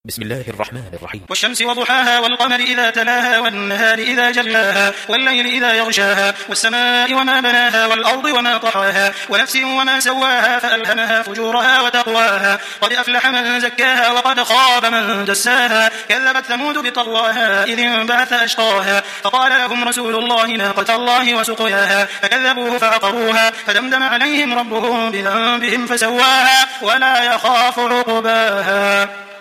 بسم الله الرحمن الرحيم. والشمس وضحاها والقمر إذا تلاها والنهار إذا جلاها والليل إذا يغشاها والسماء وما بناها والأرض وما طحاها ونفس وما سواها فألهمها فجورها وتقواها قد أفلح من زكاها وقد خاب من دساها كذبت ثمود بطغواها إذ انبعث أشقاها فقال لهم رسول الله ناقة الله وسقياها فكذبوه فعقروها فدمدم عليهم ربهم بذنبهم فسواها ولا يخاف عقباها.